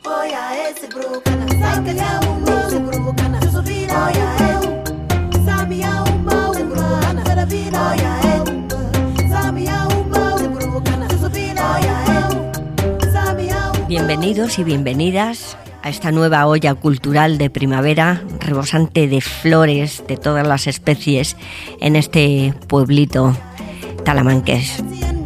Bienvenidos y bienvenidas a esta nueva olla cultural de primavera, rebosante de flores de todas las especies en este pueblito talamanqués.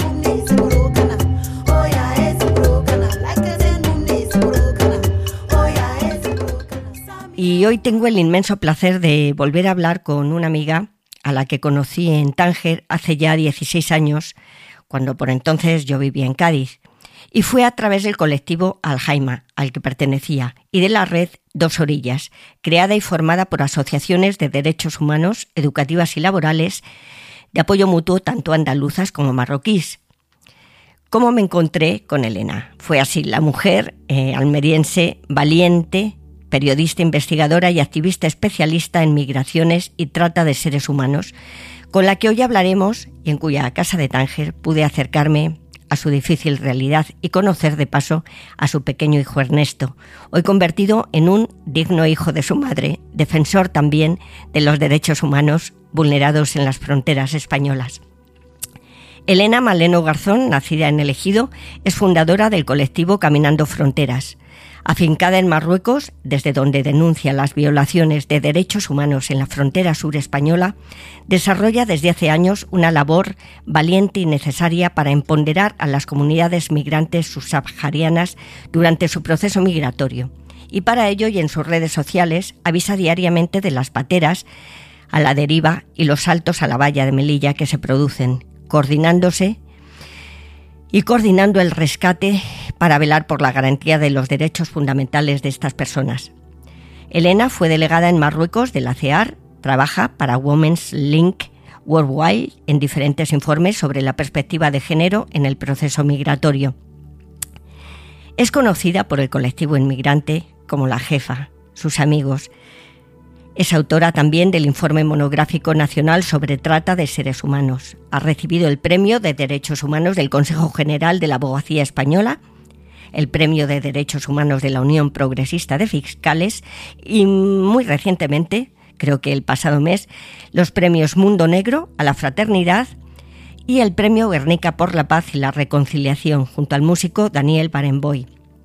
Y hoy tengo el inmenso placer de volver a hablar con una amiga a la que conocí en Tánger hace ya 16 años, cuando por entonces yo vivía en Cádiz. Y fue a través del colectivo Aljaima, al que pertenecía, y de la red Dos Orillas, creada y formada por asociaciones de derechos humanos, educativas y laborales, de apoyo mutuo tanto andaluzas como marroquíes. ¿Cómo me encontré con Elena? Fue así, la mujer almeriense, valiente, periodista, investigadora y activista especialista en migraciones y trata de seres humanos, con la que hoy hablaremos y en cuya casa de Tánger pude acercarme a su difícil realidad y conocer de paso a su pequeño hijo Ernesto, hoy convertido en un digno hijo de su madre, defensor también de los derechos humanos vulnerados en las fronteras españolas. Elena Maleno Garzón, nacida en El Ejido, es fundadora del colectivo Caminando Fronteras. Afincada en Marruecos, desde donde denuncia las violaciones de derechos humanos en la frontera sur española, desarrolla desde hace años una labor valiente y necesaria para empoderar a las comunidades migrantes subsaharianas durante su proceso migratorio. Y para ello, y en sus redes sociales, avisa diariamente de las pateras a la deriva y los saltos a la valla de Melilla que se producen, coordinando el rescate para velar por la garantía de los derechos fundamentales de estas personas. Elena fue delegada en Marruecos de la CEAR, trabaja para Women's Link Worldwide en diferentes informes sobre la perspectiva de género en el proceso migratorio. Es conocida por el colectivo inmigrante como la jefa, sus amigos. Es autora también del Informe Monográfico Nacional sobre Trata de Seres Humanos. Ha recibido el Premio de Derechos Humanos del Consejo General de la Abogacía Española, el Premio de Derechos Humanos de la Unión Progresista de Fiscales y muy recientemente, creo que el pasado mes, los premios Mundo Negro a la Fraternidad y el Premio Guernica por la Paz y la Reconciliación junto al músico Daniel Barenboim.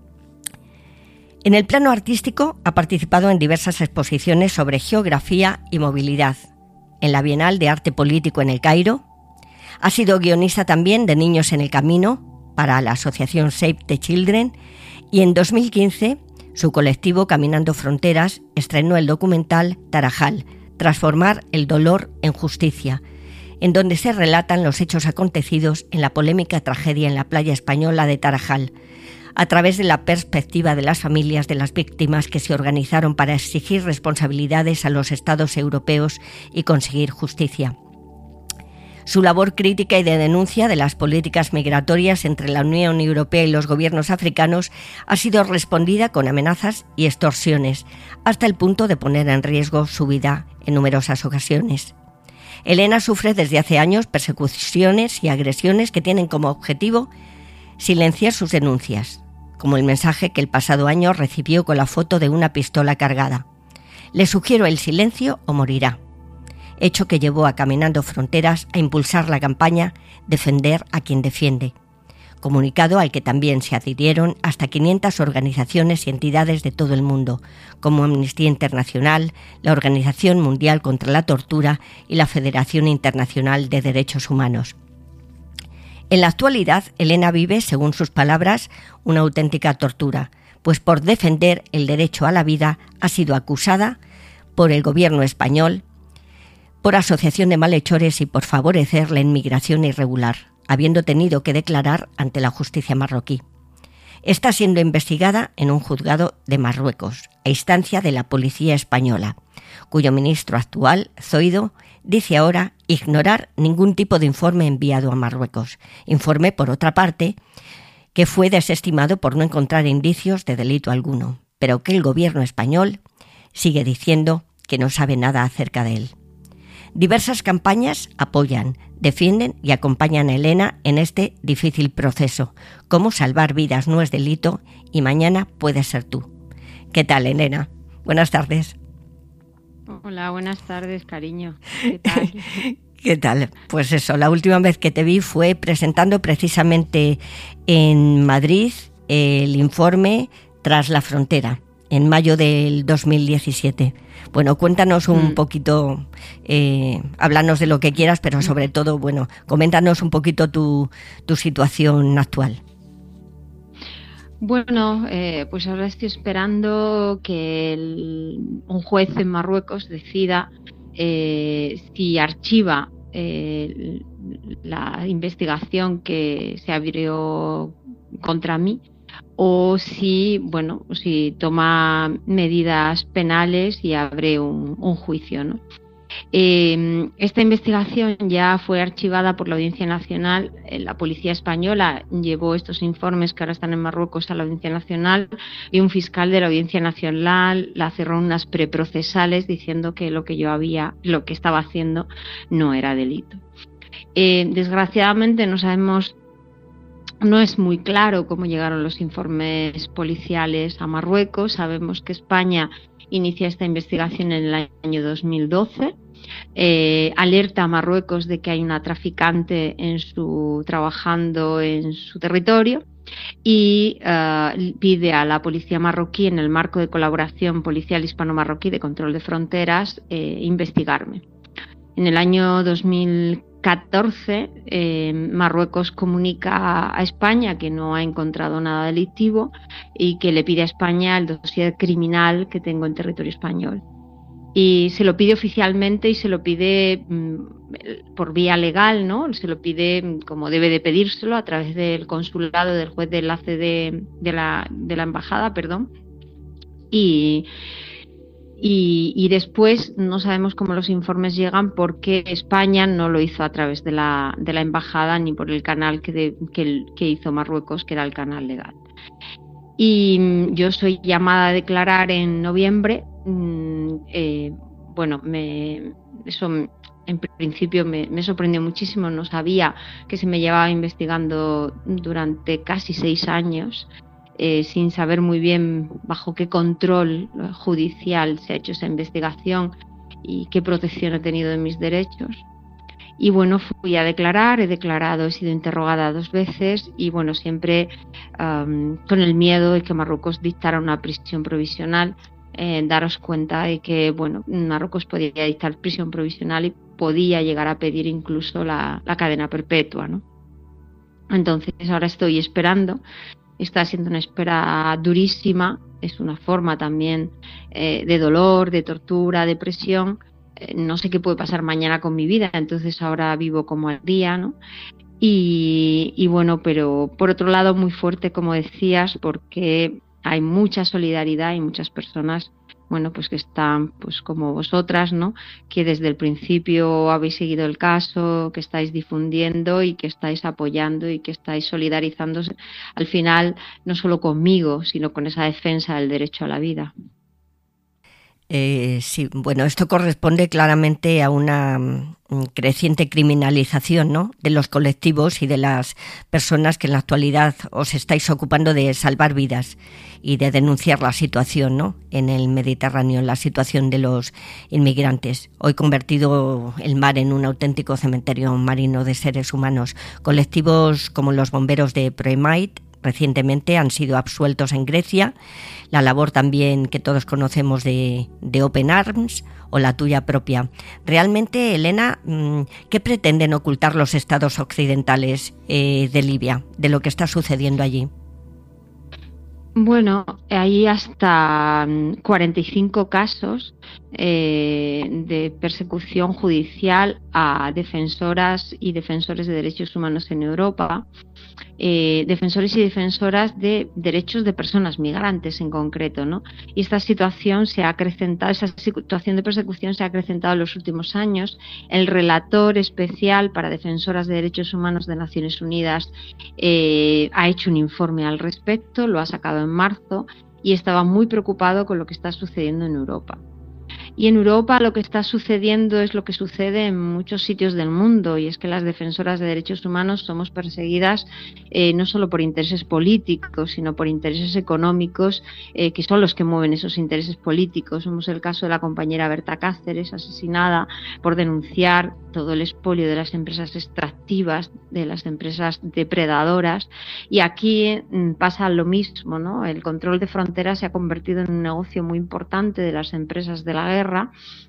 En el plano artístico ha participado en diversas exposiciones sobre geografía y movilidad, en la Bienal de Arte Político en El Cairo. Ha sido guionista también de Niños en el Camino para la asociación Save the Children y en 2015 su colectivo Caminando Fronteras estrenó el documental Tarajal, Transformar el dolor en justicia, en donde se relatan los hechos acontecidos en la polémica tragedia en la playa española de Tarajal, a través de la perspectiva de las familias de las víctimas que se organizaron para exigir responsabilidades a los estados europeos y conseguir justicia. Su labor crítica y de denuncia de las políticas migratorias entre la Unión Europea y los gobiernos africanos ha sido respondida con amenazas y extorsiones, hasta el punto de poner en riesgo su vida en numerosas ocasiones. Elena sufre desde hace años persecuciones y agresiones que tienen como objetivo silenciar sus denuncias, como el mensaje que el pasado año recibió con la foto de una pistola cargada. Le sugiero el silencio o morirá. Hecho que llevó a Caminando Fronteras a impulsar la campaña Defender a quien defiende, comunicado al que también se adhirieron hasta 500 organizaciones y entidades de todo el mundo, como Amnistía Internacional, la Organización Mundial contra la Tortura y la Federación Internacional de Derechos Humanos. En la actualidad, Elena vive, según sus palabras, una auténtica tortura, pues por defender el derecho a la vida ha sido acusada por el gobierno español, por asociación de malhechores y por favorecer la inmigración irregular, habiendo tenido que declarar ante la justicia marroquí. Está siendo investigada en un juzgado de Marruecos, a instancia de la policía española, cuyo ministro actual, Zoido, dice ahora ignorar ningún tipo de informe enviado a Marruecos. Informe, por otra parte, que fue desestimado por no encontrar indicios de delito alguno, pero que el gobierno español sigue diciendo que no sabe nada acerca de él. Diversas campañas apoyan, defienden y acompañan a Elena en este difícil proceso. Cómo salvar vidas no es delito y mañana puedes ser tú. ¿Qué tal, Elena? Buenas tardes. Hola, buenas tardes, cariño. ¿Qué tal? ¿Qué tal? Pues eso, la última vez que te vi fue presentando precisamente en Madrid el informe Tras la Frontera, en mayo del 2017. Bueno, cuéntanos un poquito, háblanos de lo que quieras, pero sobre todo, bueno, coméntanos un poquito tu situación actual. Bueno, pues ahora estoy esperando que un juez en Marruecos decida si archiva la investigación que se abrió contra mí o si, bueno, si toma medidas penales y abre un juicio, ¿no? Esta investigación ya fue archivada por la Audiencia Nacional. La Policía Española llevó estos informes que ahora están en Marruecos a la Audiencia Nacional y un fiscal de la Audiencia Nacional la cerró unas preprocesales diciendo que lo que estaba haciendo no era delito. Desgraciadamente no es muy claro cómo llegaron los informes policiales a Marruecos. Sabemos que España inicia esta investigación en el año 2012. Alerta a Marruecos de que hay una traficante trabajando en su territorio y pide a la policía marroquí, en el marco de colaboración policial hispano-marroquí de control de fronteras, investigarme. En el año 2014 Marruecos comunica a España que no ha encontrado nada delictivo y que le pide a España el dossier criminal que tengo en territorio español. Y se lo pide oficialmente y se lo pide por vía legal, ¿no? Se lo pide como debe de pedírselo a través del consulado, del juez de enlace de la embajada, perdón. Y después no sabemos cómo los informes llegan porque España no lo hizo a través de la embajada ni por el canal que hizo Marruecos, que era el canal legal. Y yo soy llamada a declarar en noviembre. Eso en principio me sorprendió muchísimo. No sabía que se me llevaba investigando durante casi 6 años, sin saber muy bien bajo qué control judicial se ha hecho esa investigación y qué protección he tenido de mis derechos. Y bueno, fui a declarar, he sido interrogada 2 veces y bueno, siempre con el miedo de que Marruecos dictara una prisión provisional. Daros cuenta de que bueno, Marruecos podía dictar prisión provisional y podía llegar a pedir incluso la cadena perpetua, ¿no? Entonces ahora estoy esperando. Está siendo una espera durísima, es una forma también de dolor, de tortura, de presión. No sé qué puede pasar mañana con mi vida, entonces ahora vivo como al día, ¿no? Y bueno, pero por otro lado muy fuerte, como decías, porque hay mucha solidaridad y muchas personas, bueno, pues que están pues como vosotras, ¿no? Que desde el principio habéis seguido el caso, que estáis difundiendo y que estáis apoyando y que estáis solidarizándose al final no solo conmigo, sino con esa defensa del derecho a la vida. Sí, bueno, esto corresponde claramente a una creciente criminalización, ¿no?, de los colectivos y de las personas que en la actualidad os estáis ocupando de salvar vidas y de denunciar la situación, ¿no?, en el Mediterráneo, la situación de los inmigrantes. Hoy convertido el mar en un auténtico cementerio marino de seres humanos. Colectivos como los bomberos de Proemait recientemente han sido absueltos en Grecia, la labor también que todos conocemos de Open Arms o la tuya propia. Realmente, Elena, ¿qué pretenden ocultar los estados occidentales de Libia, de lo que está sucediendo allí? Bueno, hay hasta 45 casos de persecución judicial a defensoras y defensores de derechos humanos en Europa, defensores y defensoras de derechos de personas migrantes en concreto, ¿no? Y esta situación de persecución se ha acrecentado en los últimos años. El relator especial para defensoras de derechos humanos de Naciones Unidas ha hecho un informe al respecto, lo ha sacado en marzo y estaba muy preocupado con lo que está sucediendo en Europa. Y en Europa lo que está sucediendo es lo que sucede en muchos sitios del mundo, y es que las defensoras de derechos humanos somos perseguidas no solo por intereses políticos, sino por intereses económicos, que son los que mueven esos intereses políticos. Vemos el caso de la compañera Berta Cáceres, asesinada por denunciar todo el expolio de las empresas extractivas, de las empresas depredadoras, y aquí pasa lo mismo, ¿no? El control de fronteras se ha convertido en un negocio muy importante de las empresas de la guerra,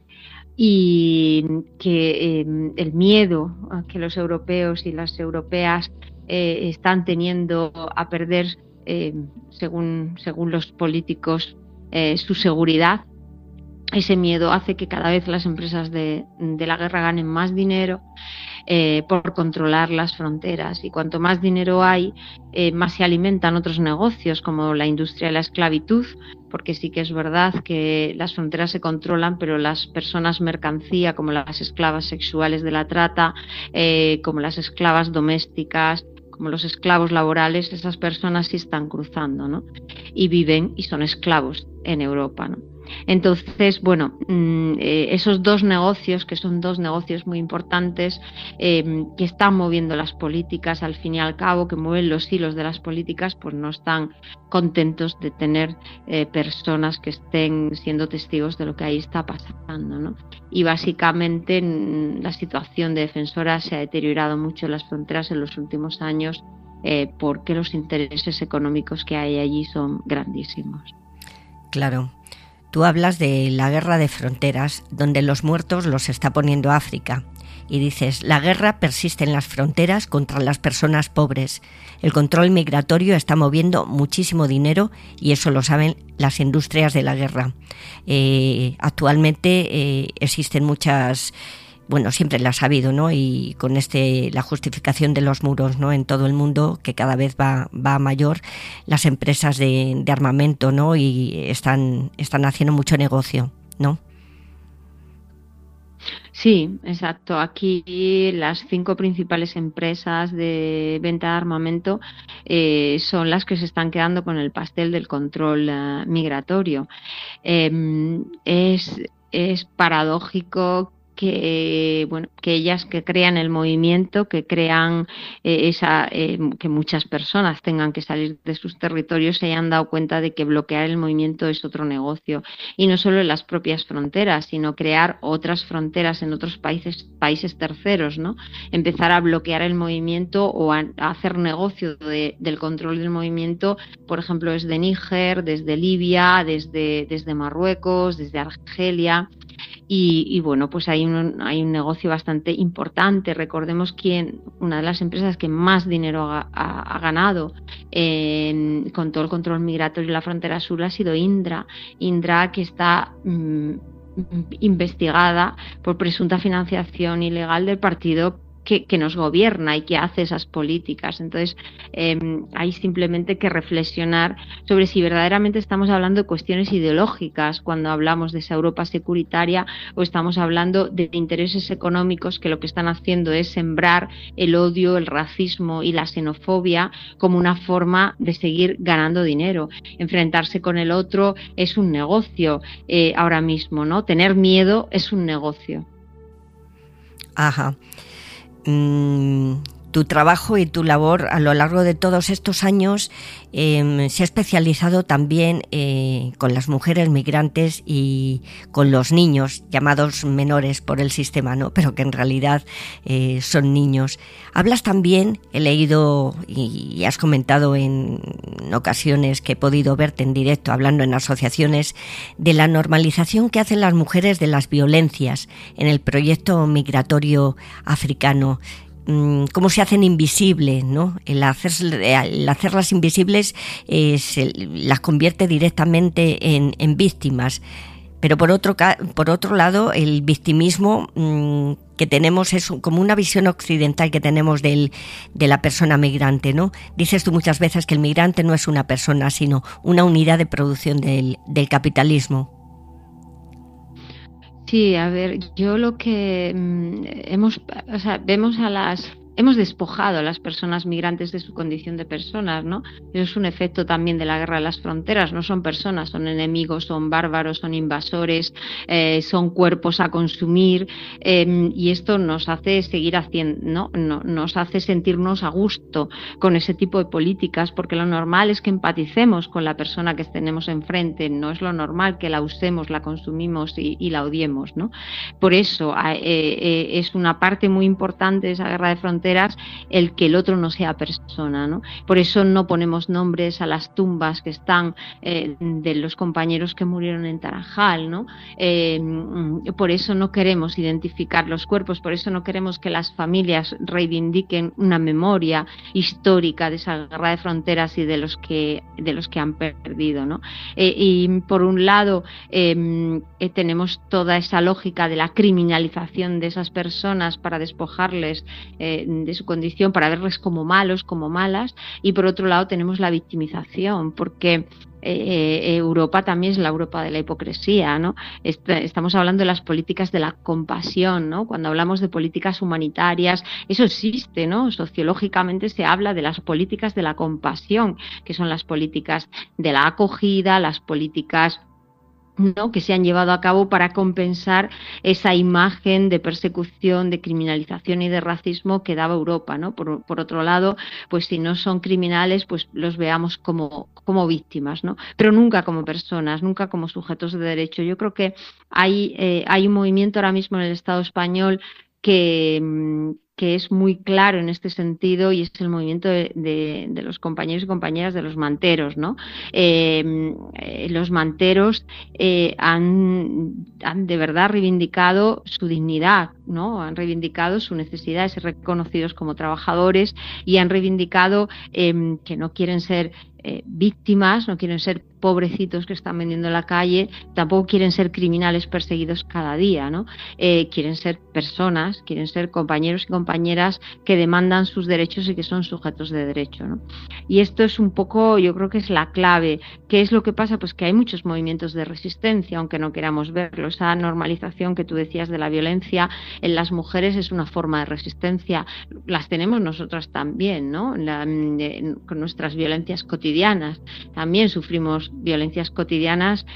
y que el miedo a que los europeos y las europeas están teniendo a perder, según los políticos, su seguridad. Ese miedo hace que cada vez las empresas de la guerra ganen más dinero por controlar las fronteras, y cuanto más dinero hay, más se alimentan otros negocios como la industria de la esclavitud, porque sí que es verdad que las fronteras se controlan, pero las personas mercancía, como las esclavas sexuales de la trata, como las esclavas domésticas, como los esclavos laborales, esas personas sí están cruzando, ¿no? Y viven y son esclavos en Europa, ¿no? Entonces, bueno, esos dos negocios, que son dos negocios muy importantes, que están moviendo las políticas, al fin y al cabo, que mueven los hilos de las políticas, pues no están contentos de tener personas que estén siendo testigos de lo que ahí está pasando, ¿no? Y básicamente la situación de defensoras se ha deteriorado mucho en las fronteras en los últimos años, porque los intereses económicos que hay allí son grandísimos. Claro. Tú hablas de la guerra de fronteras, donde los muertos los está poniendo África. Y dices, la guerra persiste en las fronteras contra las personas pobres. El control migratorio está moviendo muchísimo dinero, y eso lo saben las industrias de la guerra. Actualmente existen muchas... Bueno, siempre las ha habido, ¿no? Y con la justificación de los muros, ¿no? En todo el mundo, que cada vez va a mayor, las empresas de armamento, ¿no? Y están haciendo mucho negocio, ¿no? Sí, exacto. Aquí las 5 principales empresas de venta de armamento son las que se están quedando con el pastel del control migratorio. Es paradójico que ellas que crean el movimiento, que crean que muchas personas tengan que salir de sus territorios, se hayan dado cuenta de que bloquear el movimiento es otro negocio, y no solo en las propias fronteras, sino crear otras fronteras en otros países terceros, ¿no? Empezar a bloquear el movimiento o a hacer negocio del control del movimiento, por ejemplo, desde Níger, desde Libia, desde Marruecos, desde Argelia. Y bueno, pues hay un negocio bastante importante. Recordemos que una de las empresas que más dinero ha ganado con todo el control migratorio y la frontera sur ha sido Indra, que está investigada por presunta financiación ilegal del partido que nos gobierna y que hace esas políticas. Entonces, hay simplemente que reflexionar sobre si verdaderamente estamos hablando de cuestiones ideológicas cuando hablamos de esa Europa securitaria, o estamos hablando de intereses económicos que lo que están haciendo es sembrar el odio, el racismo y la xenofobia como una forma de seguir ganando dinero. Enfrentarse con el otro es un negocio ahora mismo, ¿no? Tener miedo es un negocio. Ajá. Tu trabajo y tu labor a lo largo de todos estos años se ha especializado también con las mujeres migrantes y con los niños llamados menores por el sistema, ¿no? Pero que en realidad son niños. Hablas también, he leído y has comentado en ocasiones que he podido verte en directo hablando en asociaciones, de la normalización que hacen las mujeres de las violencias en el proyecto migratorio africano. Cómo se hacen invisibles, ¿no? El hacerlas invisibles las convierte directamente en víctimas. Pero por otro lado, el victimismo que tenemos es como una visión occidental que tenemos de la persona migrante, ¿no? Dices tú muchas veces que el migrante no es una persona, sino una unidad de producción del capitalismo. Sí, a ver, yo lo que vemos a las hemos despojado a las personas migrantes de su condición de personas, ¿no? Eso es un efecto también de la guerra de las fronteras. No son personas, son enemigos, son bárbaros, son invasores, son cuerpos a consumir, y esto nos hace seguir haciendo, ¿no? Nos hace sentirnos a gusto con ese tipo de políticas, porque lo normal es que empaticemos con la persona que tenemos enfrente. No es lo normal que la usemos, la consumimos y la odiemos, ¿no? Por eso es una parte muy importante de esa guerra de fronteras el que el otro no sea persona, ¿no? Por eso no ponemos nombres a las tumbas que están de los compañeros que murieron en Tarajal, ¿no? Por eso no queremos identificar los cuerpos, por eso no queremos que las familias reivindiquen una memoria histórica de esa guerra de fronteras y de los que han perdido, ¿no? Y por un lado tenemos toda esa lógica de la criminalización de esas personas para despojarles de su condición, para verles como malos, como malas, y por otro lado tenemos la victimización, porque Europa también es la Europa de la hipocresía, ¿no? Estamos hablando de las políticas de la compasión, ¿no? Cuando hablamos de políticas humanitarias, eso existe, ¿no? Sociológicamente se habla de las políticas de la compasión, que son las políticas de la acogida, las políticas, ¿no?, que se han llevado a cabo para compensar esa imagen de persecución, de criminalización y de racismo que daba Europa, ¿no? Por otro lado, pues si no son criminales, pues los veamos como víctimas, ¿no? Pero nunca como personas, nunca como sujetos de derecho. Yo creo que hay un movimiento ahora mismo en el Estado español que es muy claro en este sentido, y es el movimiento de los compañeros y compañeras de los manteros, ¿no? Los manteros han de verdad reivindicado su dignidad, ¿no? Han reivindicado su necesidad de ser reconocidos como trabajadores, y han reivindicado que no quieren ser víctimas, no quieren ser pobrecitos que están vendiendo en la calle, tampoco quieren ser criminales perseguidos cada día, ¿no? Quieren ser personas, quieren ser compañeros y compañeras que demandan sus derechos y que son sujetos de derecho, ¿no? Y esto es un poco, yo creo que es la clave. ¿Qué es lo que pasa? Pues que hay muchos movimientos de resistencia, aunque no queramos verlo. Esa normalización que tú decías de la violencia en las mujeres es una forma de resistencia. Las tenemos nosotras también, ¿no? Con nuestras violencias cotidianas. También sufrimos violencias cotidianas,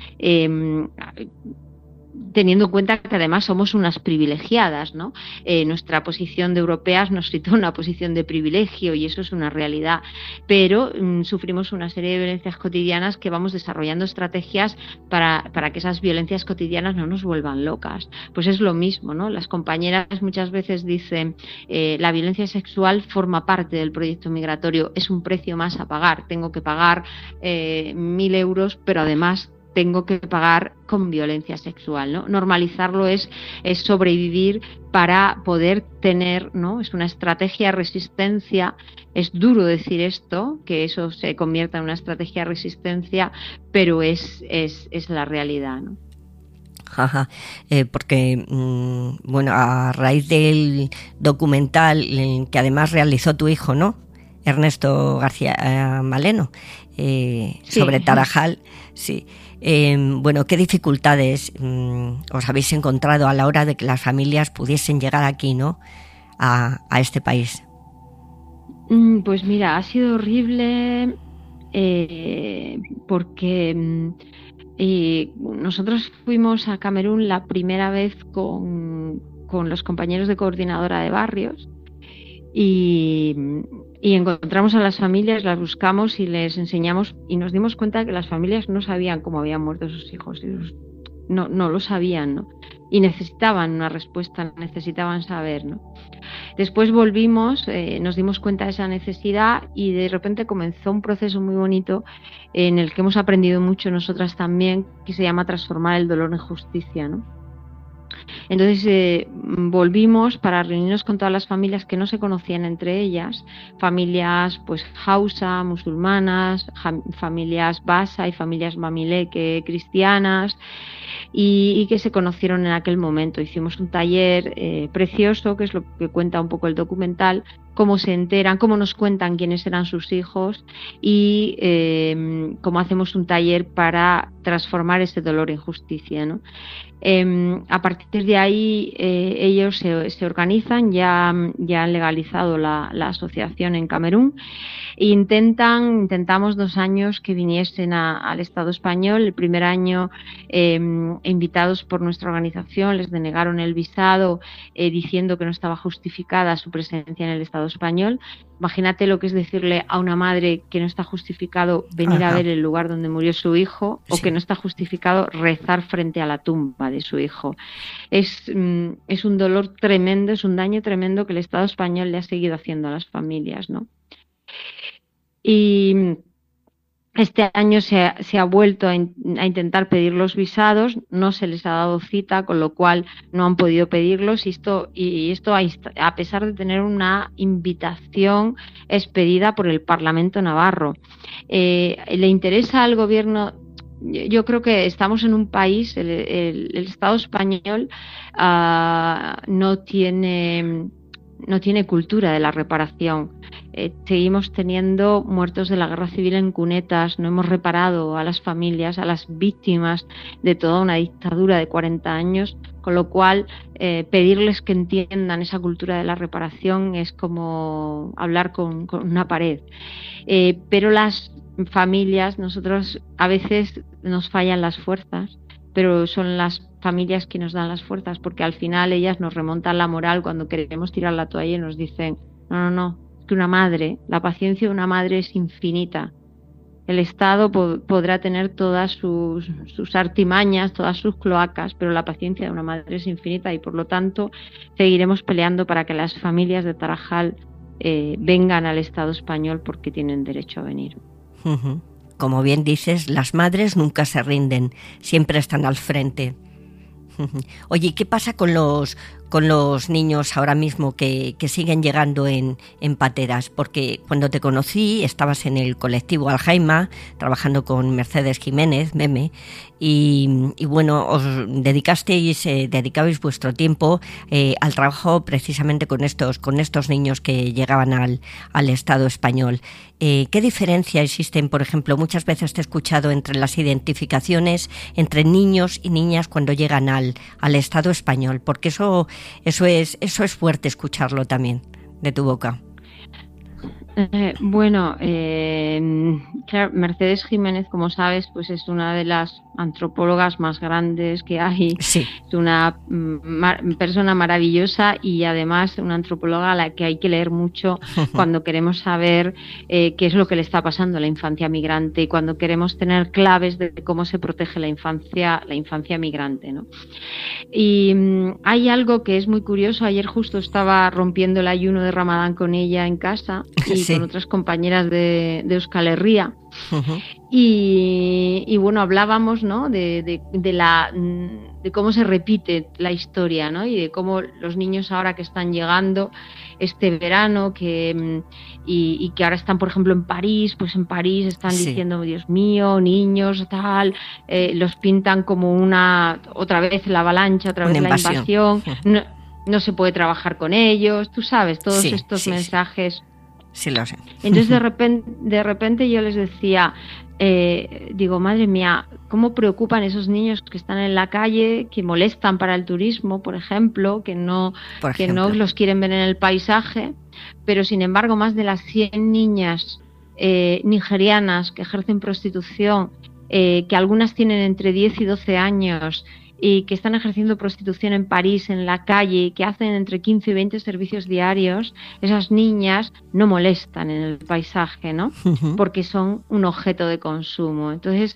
teniendo en cuenta que además somos unas privilegiadas, ¿no? Nuestra posición de europeas nos sitúa en una posición de privilegio, y eso es una realidad, pero sufrimos una serie de violencias cotidianas que vamos desarrollando estrategias para que esas violencias cotidianas no nos vuelvan locas. Pues es lo mismo, ¿no? Las compañeras muchas veces dicen la violencia sexual forma parte del proyecto migratorio, es un precio más a pagar, tengo que pagar 1.000 euros, pero además tengo que pagar con violencia sexual, ¿no? Normalizarlo es sobrevivir para poder tener, ¿no? Es una estrategia de resistencia. Es duro decir esto, que eso se convierta en una estrategia de resistencia, pero es la realidad, ¿no? Ajá, porque, bueno, a raíz del documental que además realizó tu hijo, ¿no?, Ernesto García Maleno, sobre Tarajal, sí. Bueno, ¿qué dificultades os habéis encontrado a la hora de que las familias pudiesen llegar aquí, ¿no?, a este país? Pues mira, ha sido horrible porque nosotros fuimos a Camerún la primera vez con los compañeros de coordinadora de barrios, y encontramos a las familias, las buscamos y les enseñamos, y nos dimos cuenta que las familias no sabían cómo habían muerto sus hijos, no lo sabían, ¿no? Y necesitaban una respuesta, necesitaban saber, ¿no? Después volvimos, nos dimos cuenta de esa necesidad, y de repente comenzó un proceso muy bonito en el que hemos aprendido mucho nosotras también, que se llama transformar el dolor en justicia, ¿no? Entonces volvimos para reunirnos con todas las familias que no se conocían entre ellas, familias pues hausa, musulmanas, familias basa y familias mamileque cristianas, y que se conocieron en aquel momento. Hicimos un taller precioso, que es lo que cuenta un poco el documental, cómo se enteran, cómo nos cuentan quiénes eran sus hijos y cómo hacemos un taller para transformar ese dolor en justicia, ¿no? A partir de ahí ellos se organizan, ya han legalizado la asociación en Camerún e intentamos 2 años que viniesen al Estado español. El primer año invitados por nuestra organización les denegaron el visado diciendo que no estaba justificada su presencia en el Estado español. Imagínate lo que es decirle a una madre que no está justificado venir a ver el lugar donde murió su hijo, o que no está justificado rezar frente a la tumba de su hijo. Es un dolor tremendo, es un daño tremendo que el Estado español le ha seguido haciendo a las familias, ¿no? Y este año se ha vuelto a intentar pedir los visados, no se les ha dado cita, con lo cual no han podido pedirlos, y esto a pesar de tener una invitación expedida por el Parlamento navarro. ¿Le interesa al gobierno? Yo creo que estamos en un país, el Estado español no tiene cultura de la reparación. Seguimos teniendo muertos de la guerra civil en cunetas, no hemos reparado a las familias, a las víctimas de toda una dictadura de 40 años, con lo cual pedirles que entiendan esa cultura de la reparación es como hablar con una pared. Pero las familias, nosotros a veces nos fallan las fuerzas, pero son las familias que nos dan las fuerzas, porque al final ellas nos remontan la moral cuando queremos tirar la toalla y nos dicen no, es que la paciencia de una madre es infinita. El Estado podrá tener todas sus artimañas, todas sus cloacas, pero la paciencia de una madre es infinita, y por lo tanto seguiremos peleando para que las familias de Tarajal vengan al Estado español, porque tienen derecho a venir. Uh-huh. Como bien dices, las madres nunca se rinden, siempre están al frente. Oye, ¿qué pasa con los niños ahora mismo que siguen llegando en pateras? Porque cuando te conocí estabas en el colectivo Aljaima, trabajando con Mercedes Jiménez, Meme, y bueno, os dedicabais vuestro tiempo al trabajo precisamente con estos niños que llegaban al Estado español. ¿Qué diferencia existen, por ejemplo? Muchas veces te he escuchado entre las identificaciones entre niños y niñas cuando llegan al Estado español, porque eso es fuerte escucharlo también de tu boca. Claro, Mercedes Jiménez, como sabes, pues es una de las antropólogas más grandes que hay. Sí. Es una persona maravillosa, y además una antropóloga a la que hay que leer mucho cuando queremos saber qué es lo que le está pasando a la infancia migrante, y cuando queremos tener claves de cómo se protege la infancia migrante, ¿no? Y hay algo que es muy curioso. Ayer justo estaba rompiendo el ayuno de Ramadán con ella en casa y con otras compañeras de Euskal Herria. Uh-huh. Y bueno, hablábamos, ¿no?, de cómo se repite la historia, ¿no?, y de cómo los niños ahora que están llegando este verano, y que ahora están, por ejemplo, en París, pues en París están diciendo, Dios mío, niños, tal, los pintan como otra vez la avalancha, otra vez la invasión, no se puede trabajar con ellos, tú sabes, todos estos mensajes. Sí, lo sé. Entonces de repente yo les decía, digo, madre mía, cómo preocupan esos niños que están en la calle, que molestan para el turismo, por ejemplo, que no los quieren ver en el paisaje, pero sin embargo más de las 100 niñas nigerianas que ejercen prostitución, que algunas tienen entre 10 y 12 años, y que están ejerciendo prostitución en París, en la calle, que hacen entre 15 y 20 servicios diarios, esas niñas no molestan en el paisaje, ¿no? Uh-huh. Porque son un objeto de consumo. Entonces,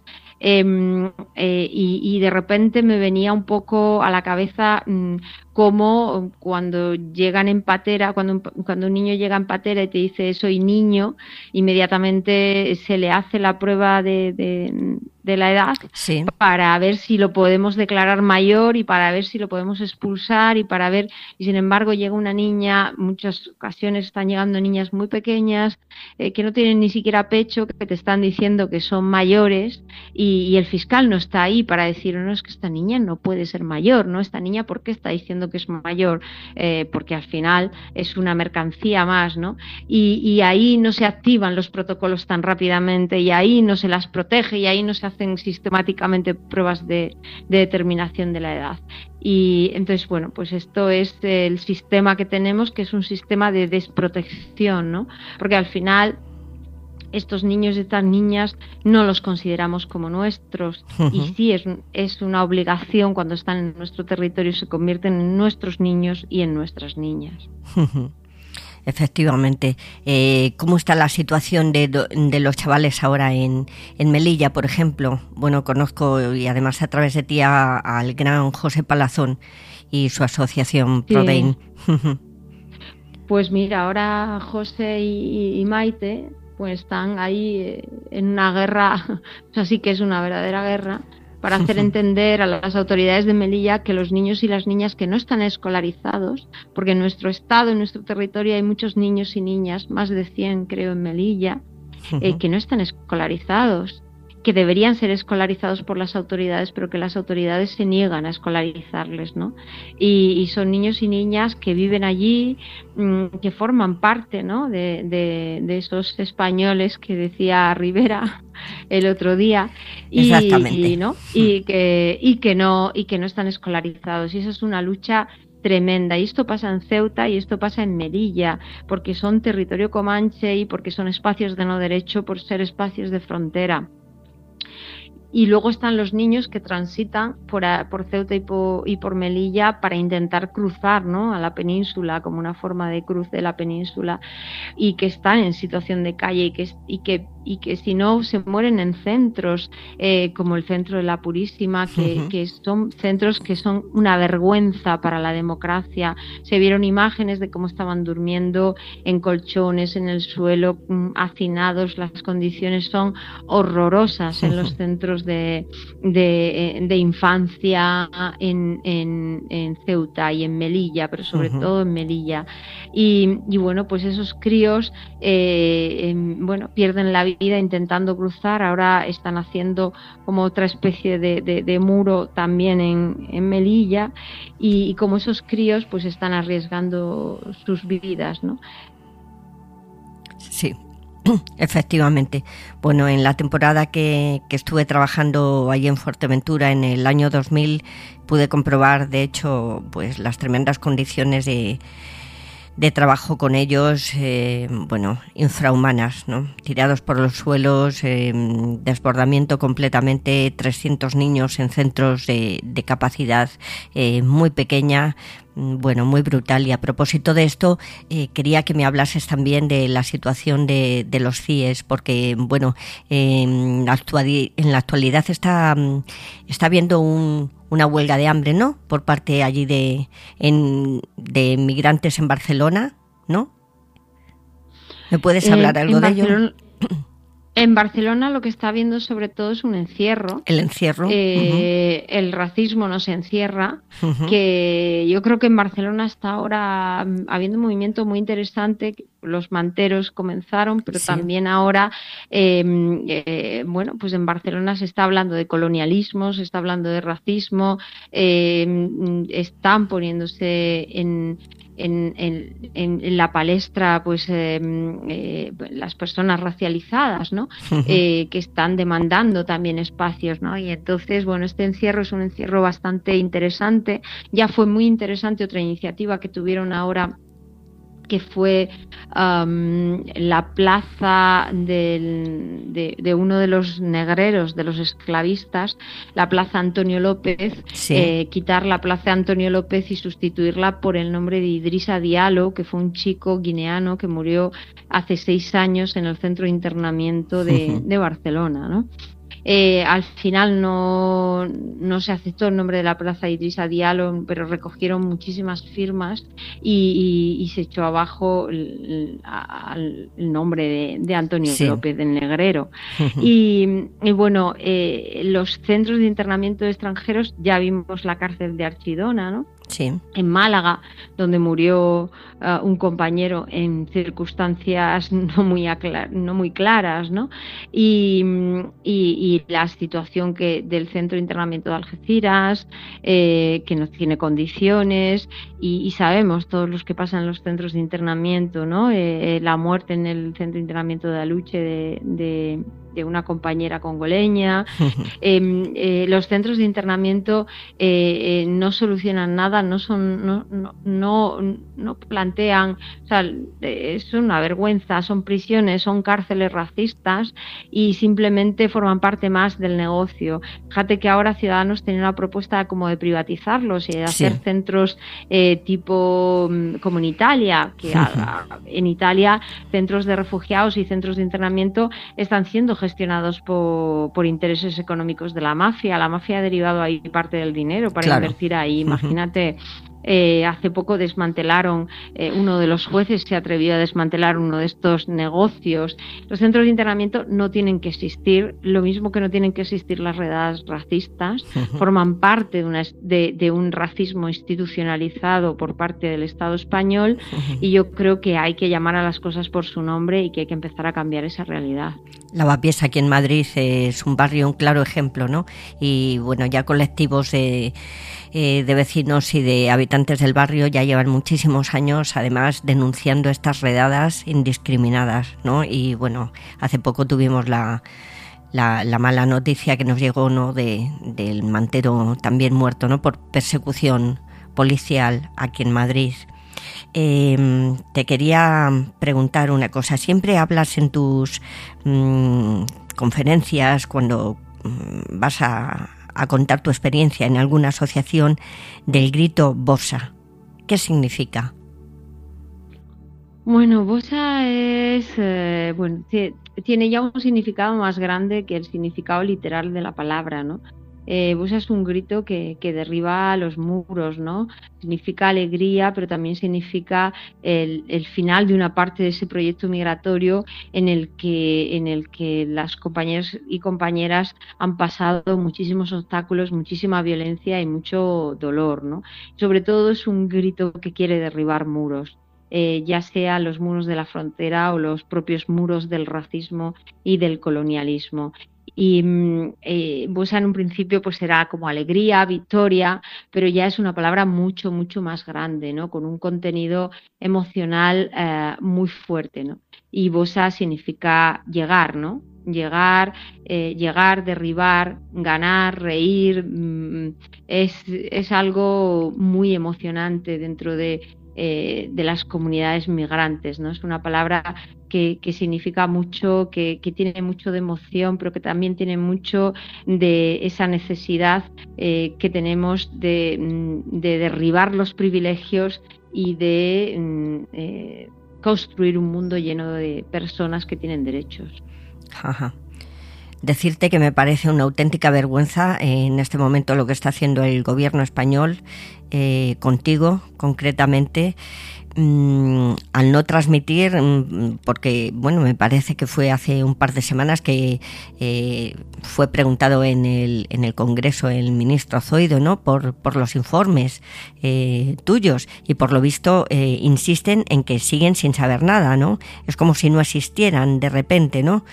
y de repente me venía un poco a la cabeza cómo cuando llegan en patera, cuando un niño llega en patera y te dice soy niño, inmediatamente se le hace la prueba de la edad para ver si lo podemos declarar considerar mayor y para ver si lo podemos expulsar y para ver, y sin embargo llega una niña, muchas ocasiones están llegando niñas muy pequeñas que no tienen ni siquiera pecho, que te están diciendo que son mayores y el fiscal no está ahí para decir, no, es que esta niña no puede ser mayor, ¿no? Esta niña, ¿por qué está diciendo que es mayor? Porque al final es una mercancía más, ¿no? Y ahí no se activan los protocolos tan rápidamente y ahí no se las protege y ahí no se hacen sistemáticamente pruebas de determinación de la edad. Y entonces, bueno, pues esto es el sistema que tenemos, que es un sistema de desprotección, ¿no? Porque al final estos niños y estas niñas no los consideramos como nuestros y sí es una obligación cuando están en nuestro territorio, se convierten en nuestros niños y en nuestras niñas. Efectivamente. ¿Cómo está la situación de los chavales ahora en Melilla, por ejemplo? Bueno, conozco, y además a través de ti, al gran José Palazón y su asociación Prodein. Pues mira, ahora José y Maite pues están ahí en una guerra, o sea, sí que es una verdadera guerra, para hacer entender a las autoridades de Melilla que los niños y las niñas que no están escolarizados, porque en nuestro estado, en nuestro territorio hay muchos niños y niñas, más de 100 creo en Melilla, que no están escolarizados, que deberían ser escolarizados por las autoridades, pero que las autoridades se niegan a escolarizarles, ¿no? Y son niños y niñas que viven allí, que forman parte, ¿no? de esos españoles que decía Rivera el otro día, y que no están escolarizados. Y esa es una lucha tremenda, y esto pasa en Ceuta y esto pasa en Melilla, porque son territorio comanche y porque son espacios de no derecho por ser espacios de frontera. Y luego están los niños que transitan por Ceuta y por Melilla para intentar cruzar, ¿no?, a la península como una forma de cruce de la península, y que están en situación de calle y que si no se mueren en centros como el centro de la Purísima, que son centros que son una vergüenza para la democracia. Se vieron imágenes de cómo estaban durmiendo en colchones, en el suelo, hacinados. Las condiciones son horrorosas en los centros de infancia en Ceuta y en Melilla, pero sobre todo en Melilla. Y bueno, pues esos críos pierden la vida intentando cruzar. Ahora están haciendo como otra especie de muro también en Melilla, y como esos críos pues están arriesgando sus vidas, ¿no? Sí. Efectivamente. Bueno, en la temporada que estuve trabajando allí en Fuerteventura en el año 2000 pude comprobar, de hecho, pues las tremendas condiciones de trabajo con ellos, infrahumanas, ¿no? Tirados por los suelos, desbordamiento completamente, 300 niños en centros de capacidad muy pequeña, muy brutal. Y a propósito de esto, quería que me hablases también de la situación de los CIES, porque en la actualidad está habiendo una huelga de hambre, ¿no?, por parte allí de migrantes en Barcelona, ¿no? ¿Me puedes hablar algo de ello? En Barcelona lo que está habiendo sobre todo es un encierro. El encierro. El racismo nos encierra, que yo creo que en Barcelona está ahora habiendo un movimiento muy interesante. Los manteros comenzaron, pero también ahora, pues en Barcelona se está hablando de colonialismo, se está hablando de racismo, están poniéndose en la palestra pues las personas racializadas, ¿no? Que están demandando también espacios, ¿no? Y entonces, este encierro es un encierro bastante interesante. Ya fue muy interesante otra iniciativa que tuvieron ahora, que fue la plaza de uno de los negreros, de los esclavistas, la plaza Antonio López, quitar la plaza Antonio López y sustituirla por el nombre de Idrissa Diallo, que fue un chico guineano que murió hace 6 años en el centro de internamiento de Barcelona, ¿no? Al final no se aceptó el nombre de la plaza de Idrissa Diallo, pero recogieron muchísimas firmas y se echó abajo el nombre de Antonio López del Negrero. Y bueno, los centros de internamiento de extranjeros, ya vimos la cárcel de Archidona, ¿no? Sí. En Málaga, donde murió un compañero en circunstancias no muy claras, ¿no? Y la situación del centro de internamiento de Algeciras, que no tiene condiciones, y sabemos todos los que pasan en los centros de internamiento, ¿no? La muerte en el centro de internamiento de Aluche de una compañera congoleña. Los centros de internamiento no solucionan nada, no plantean, o sea, es una vergüenza, son prisiones, son cárceles racistas y simplemente forman parte más del negocio. Fíjate que ahora Ciudadanos tiene una propuesta como de privatizarlos y de hacer centros tipo como en Italia, que en Italia centros de refugiados y centros de internamiento están siendo gestionados por intereses económicos de la mafia. La mafia ha derivado ahí parte del dinero para invertir ahí. Imagínate, hace poco desmantelaron, uno de los jueces se atrevió a desmantelar uno de estos negocios. Los centros de internamiento no tienen que existir, lo mismo que no tienen que existir las redadas racistas, forman parte de un racismo institucionalizado por parte del Estado español, y yo creo que hay que llamar a las cosas por su nombre y que hay que empezar a cambiar esa realidad. Lavapiés aquí en Madrid es un barrio, un claro ejemplo, ¿no? Y bueno, ya colectivos de vecinos y de habitantes del barrio ya llevan muchísimos años, además, denunciando estas redadas indiscriminadas, ¿no? Y bueno, hace poco tuvimos la mala noticia que nos llegó, ¿no? del mantero también muerto, ¿no? Por persecución policial aquí en Madrid. Te quería preguntar una cosa. Siempre hablas en tus conferencias, cuando vas a contar tu experiencia en alguna asociación, del grito Bosa. ¿Qué significa? Bueno, Bosa es, tiene ya un significado más grande que el significado literal de la palabra, ¿no? Bosa es un grito que derriba los muros, ¿no? Significa alegría, pero también significa el final de una parte de ese proyecto migratorio en el que las compañeros y compañeras han pasado muchísimos obstáculos, muchísima violencia y mucho dolor, ¿no? Sobre todo es un grito que quiere derribar muros. Ya sea los muros de la frontera o los propios muros del racismo y del colonialismo. Y Bosa en un principio pues será como alegría, victoria, pero ya es una palabra mucho, mucho más grande, ¿no? Con un contenido emocional muy fuerte, ¿no? Y Bosa significa llegar, ¿no? Llegar, derribar, ganar, reír, es algo muy emocionante dentro de las comunidades migrantes, ¿no? Es una palabra que significa mucho, que tiene mucho de emoción, pero que también tiene mucho de esa necesidad que tenemos de derribar los privilegios y de construir un mundo lleno de personas que tienen derechos. Ajá. Decirte que me parece una auténtica vergüenza en este momento lo que está haciendo el gobierno español contigo concretamente, al no transmitir, porque bueno, me parece que fue hace un par de semanas que fue preguntado en el Congreso el ministro Zoido, ¿no? por los informes tuyos, y por lo visto insisten en que siguen sin saber nada, ¿no? Es como si no existieran de repente, ¿no?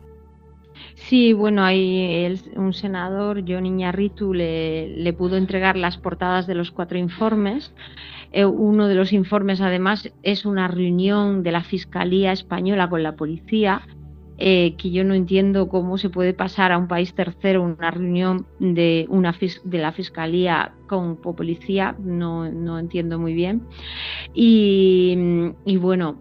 Sí, bueno, hay un senador, Jon Iñarritu, le pudo entregar las portadas de los 4 informes. Uno de los informes, además, es una reunión de la Fiscalía Española con la policía, que yo no entiendo cómo se puede pasar a un país tercero una reunión de la Fiscalía con policía, no entiendo muy bien. Y bueno,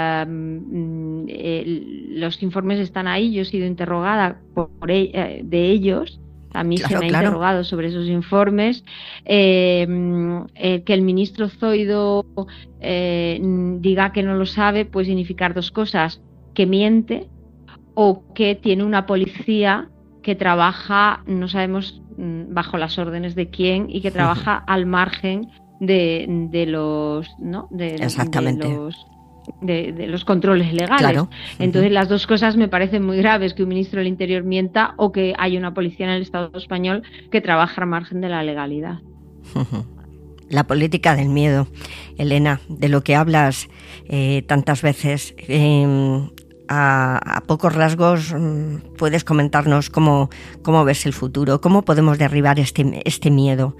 los informes están ahí, yo he sido interrogada de ellos. A mí se me ha interrogado sobre esos informes. Que el ministro Zoido diga que no lo sabe puede significar 2 cosas: que miente o que tiene una policía que trabaja, no sabemos bajo las órdenes de quién, y que trabaja al margen de los, ¿no? Exactamente. De los controles legales. Claro. Entonces las dos cosas me parecen muy graves, que un ministro del Interior mienta o que haya una policía en el Estado español que trabaja al margen de la legalidad. La política del miedo, Elena, de lo que hablas tantas veces. A pocos rasgos, ¿puedes comentarnos cómo ves el futuro? ¿Cómo podemos derribar este miedo?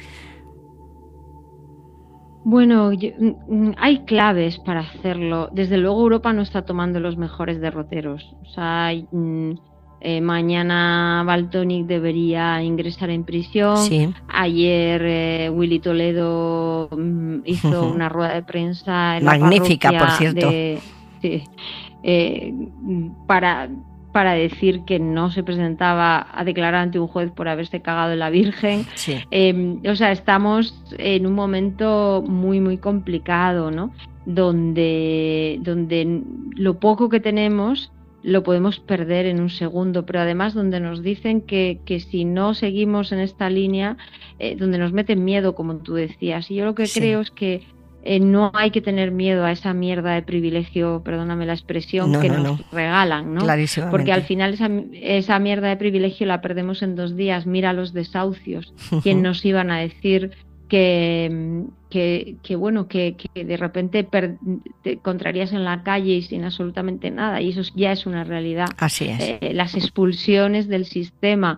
Bueno, hay claves para hacerlo. Desde luego Europa no está tomando los mejores derroteros. O sea, mañana Valtonyc debería ingresar en prisión. Sí. Ayer Willy Toledo hizo una rueda de prensa en magnífica, la por cierto. Para decir que no se presentaba a declarar ante un juez por haberse cagado en la Virgen. Sí. O sea, estamos en un momento muy, muy complicado, ¿no? Donde lo poco que tenemos lo podemos perder en un segundo, pero además donde nos dicen que si no seguimos en esta línea, donde nos meten miedo, como tú decías. Y yo lo que creo es que no hay que tener miedo a esa mierda de privilegio, perdóname la expresión, nos regalan, ¿no? Porque al final esa mierda de privilegio la perdemos en 2 días. Mira los desahucios. ¿Quién nos iban a decir que de repente te encontrarías en la calle y sin absolutamente nada? Y eso ya es una realidad. Así es. Las expulsiones del sistema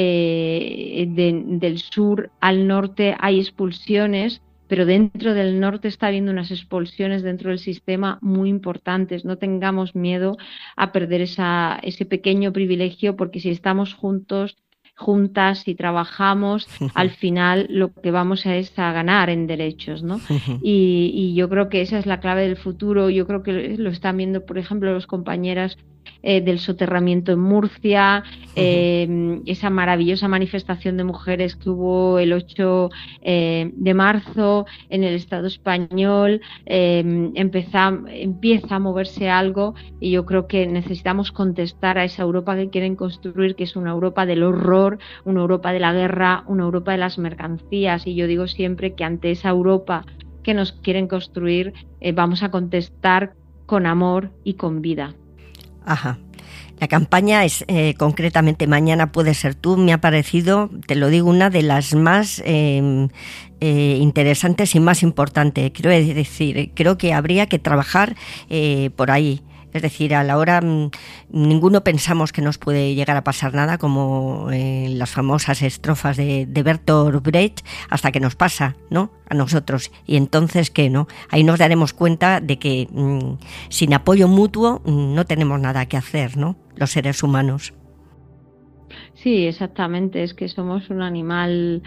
del sur al norte, hay expulsiones, pero dentro del norte está habiendo unas expulsiones dentro del sistema muy importantes. No tengamos miedo a perder ese pequeño privilegio, porque si estamos juntas y trabajamos, al final lo que vamos es a ganar en derechos, ¿no? Y yo creo que esa es la clave del futuro. Yo creo que lo están viendo, por ejemplo, los compañeras del soterramiento en Murcia, esa maravillosa manifestación de mujeres que hubo el 8 de marzo en el Estado español. Empieza a moverse algo, y yo creo que necesitamos contestar a esa Europa que quieren construir, que es una Europa del horror, una Europa de la guerra, una Europa de las mercancías. Y yo digo siempre que ante esa Europa que nos quieren construir, vamos a contestar con amor y con vida. Ajá. La campaña es concretamente Mañana puedes ser tú. Me ha parecido, te lo digo, una de las más interesantes y más importantes. Quiero decir, creo que habría que trabajar por ahí. Es decir, a la hora ninguno pensamos que nos puede llegar a pasar nada, como las famosas estrofas de Bertolt Brecht, hasta que nos pasa, ¿no?, a nosotros. Y entonces, ¿qué, no? Ahí nos daremos cuenta de que sin apoyo mutuo no tenemos nada que hacer, ¿no?, los seres humanos. Sí, exactamente. Es que somos un animal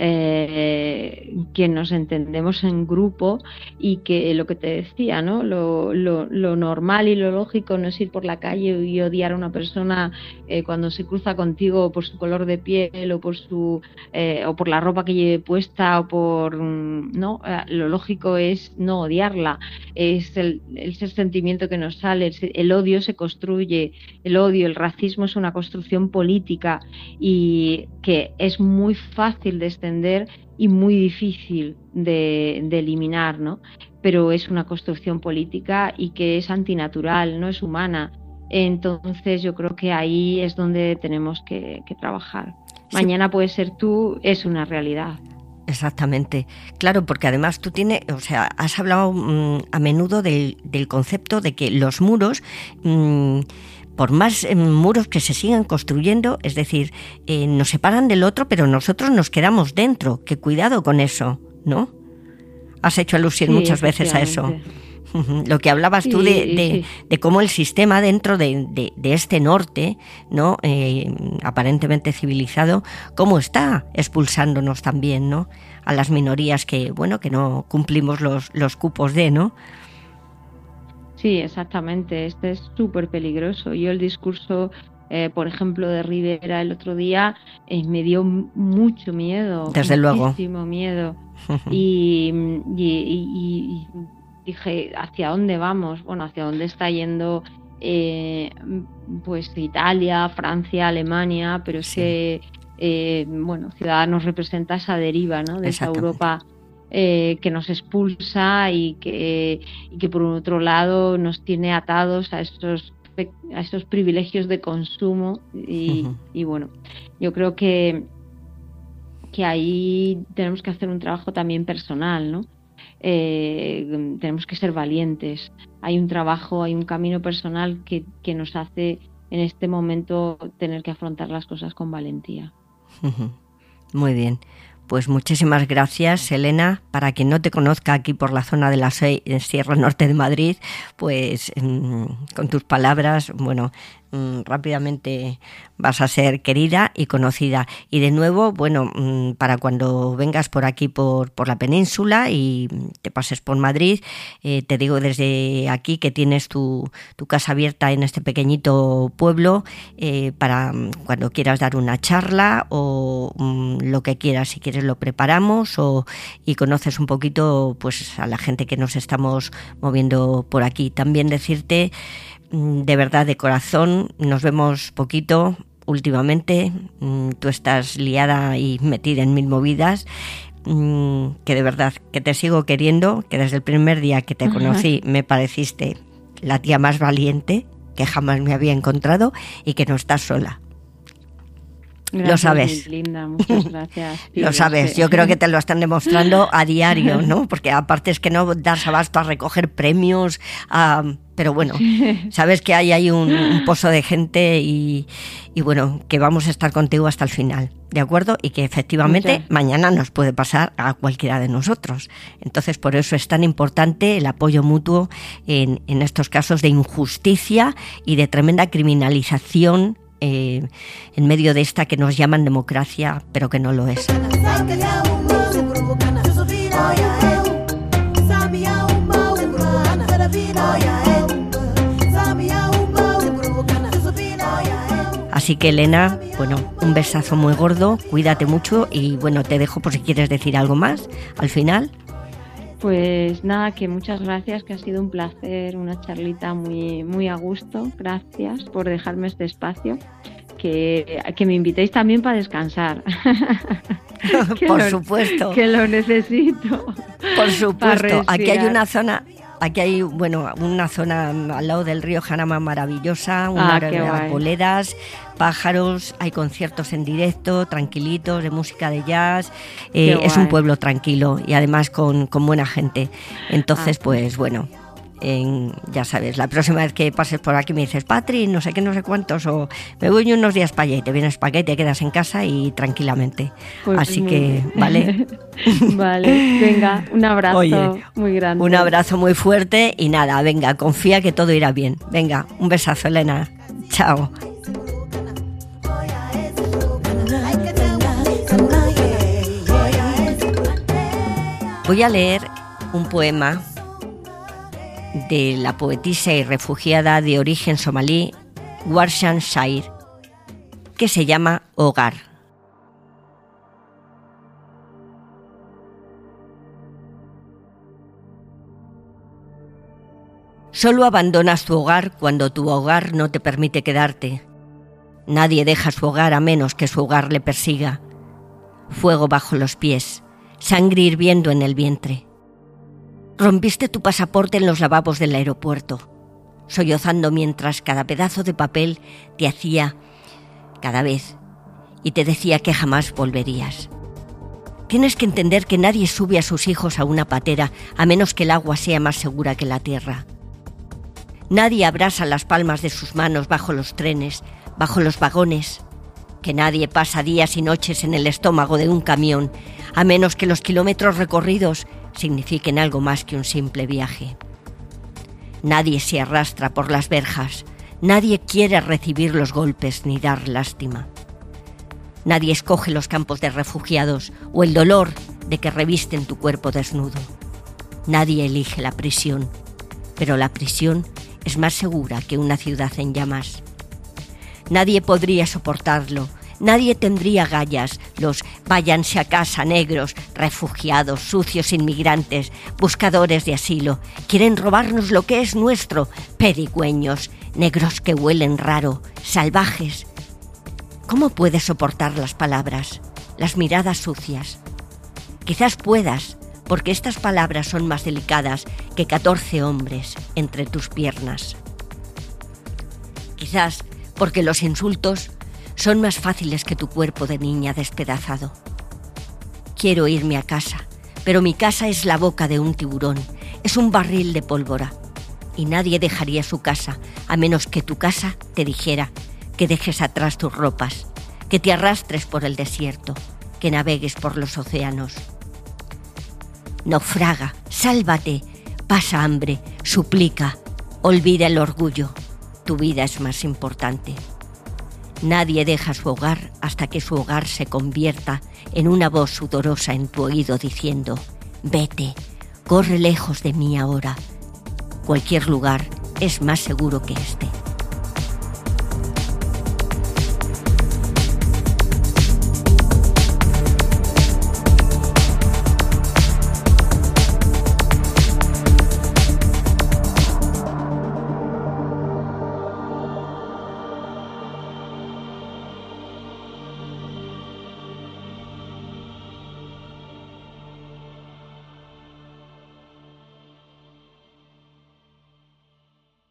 que nos entendemos en grupo, y que lo que te decía, ¿no? Lo normal y lo lógico no es ir por la calle y odiar a una persona cuando se cruza contigo por su color de piel o por la ropa que lleve puesta o por no. Lo lógico es no odiarla. Es el sentimiento que nos sale. El odio se construye. El racismo es una construcción política, y que es muy fácil de extender y muy difícil de eliminar, ¿no? Pero es una construcción política y que es antinatural, no es humana. Entonces yo creo que ahí es donde tenemos que trabajar. Sí. Mañana puedes ser tú, es una realidad. Exactamente, claro, porque además tú has hablado a menudo del concepto de que los muros, por más muros que se sigan construyendo, es decir, nos separan del otro, pero nosotros nos quedamos dentro. Que cuidado con eso, ¿no? Has hecho alusión muchas veces a eso. Lo que hablabas tú de cómo el sistema dentro de este norte, ¿no?, aparentemente civilizado, cómo está expulsándonos también, ¿no?, a las minorías que no cumplimos los cupos ¿no? Sí, exactamente. Este es súper peligroso. Yo el discurso, por ejemplo, de Rivera el otro día me dio mucho miedo. Desde luego. Muchísimo miedo. Y dije, ¿hacia dónde vamos? Bueno, hacia dónde está yendo pues Italia, Francia, Alemania, pero es que Ciudadanos representa esa deriva, ¿no? De esa Europa que nos expulsa y que por otro lado nos tiene atados a estos privilegios de consumo y bueno, yo creo que ahí tenemos que hacer un trabajo también personal, ¿no? Tenemos que ser valientes. Hay un trabajo, hay un camino personal que nos hace en este momento tener que afrontar las cosas con valentía. Muy bien. Pues muchísimas gracias, Elena. Para quien no te conozca aquí por la zona de la Sierra Norte de Madrid, pues con tus palabras, rápidamente vas a ser querida y conocida. Y de nuevo, para cuando vengas por aquí por la península y te pases por Madrid, te digo desde aquí que tienes tu casa abierta en este pequeñito pueblo para cuando quieras dar una charla o lo que quieras. Si quieres lo preparamos y conoces un poquito pues a la gente que nos estamos moviendo por aquí. También decirte de verdad, de corazón, nos vemos poquito últimamente, tú estás liada y metida en mil movidas, que de verdad que te sigo queriendo, que desde el primer día que te conocí me pareciste la tía más valiente que jamás me había encontrado y que no estás sola. Gracias, lo sabes. Linda, muchas gracias. Sí, lo sabes, yo creo que te lo están demostrando a diario, ¿no? Porque aparte es que no das abasto a recoger premios, pero bueno, sabes que hay un pozo de gente y que vamos a estar contigo hasta el final, ¿de acuerdo? Y que efectivamente mañana nos puede pasar a cualquiera de nosotros. Entonces, por eso es tan importante el apoyo mutuo en estos casos de injusticia y de tremenda criminalización en medio de esta que nos llaman democracia, pero que no lo es. Así que Elena, un besazo muy gordo, cuídate mucho y te dejo por si quieres decir algo más al final. Pues nada, que muchas gracias, que ha sido un placer, una charlita muy, muy a gusto. Gracias por dejarme este espacio, que me invitéis también para descansar. Por supuesto. Que lo necesito. Por supuesto. Aquí hay una zona al lado del río Jarama maravillosa, unas arboledas, pájaros, hay conciertos en directo, tranquilitos, de música de jazz. Es un pueblo tranquilo y además con buena gente. Entonces, ya sabes, la próxima vez que pases por aquí me dices, Patri, no sé qué, no sé cuántos, o me voy unos días para allá y te vienes para acá y te quedas en casa y tranquilamente. Pues así que, ¿vale? Vale, venga, un abrazo muy grande. Un abrazo muy fuerte y nada, venga, confía que todo irá bien. Venga, un besazo, Elena. Chao. Voy a leer un poema de la poetisa y refugiada de origen somalí, Warshan Shair, que se llama Hogar. Solo abandonas tu hogar cuando tu hogar no te permite quedarte. Nadie deja su hogar a menos que su hogar le persiga. Fuego bajo los pies, sangre hirviendo en el vientre. Rompiste tu pasaporte en los lavabos del aeropuerto, sollozando mientras cada pedazo de papel te hacía cada vez y te decía que jamás volverías. Tienes que entender que nadie sube a sus hijos a una patera a menos que el agua sea más segura que la tierra. Nadie abrasa las palmas de sus manos bajo los trenes, bajo los vagones. Que nadie pasa días y noches en el estómago de un camión a menos que los kilómetros recorridos signifiquen algo más que un simple viaje. Nadie se arrastra por las verjas, nadie quiere recibir los golpes ni dar lástima. Nadie escoge los campos de refugiados o el dolor de que revisten tu cuerpo desnudo. Nadie elige la prisión, pero la prisión es más segura que una ciudad en llamas. Nadie podría soportarlo. Nadie tendría gallas, los váyanse a casa negros, refugiados, sucios inmigrantes, buscadores de asilo. Quieren robarnos lo que es nuestro, pedigüeños, negros que huelen raro, salvajes. ¿Cómo puedes soportar las palabras, las miradas sucias? Quizás puedas, porque estas palabras son más delicadas que 14 hombres entre tus piernas. Quizás porque los insultos son más fáciles que tu cuerpo de niña despedazado. Quiero irme a casa, pero mi casa es la boca de un tiburón, es un barril de pólvora. Y nadie dejaría su casa, a menos que tu casa te dijera que dejes atrás tus ropas, que te arrastres por el desierto, que navegues por los océanos. Naufraga, sálvate, pasa hambre, suplica, olvida el orgullo. Tu vida es más importante. Nadie deja su hogar hasta que su hogar se convierta en una voz sudorosa en tu oído diciendo: vete, corre lejos de mí ahora. Cualquier lugar es más seguro que este.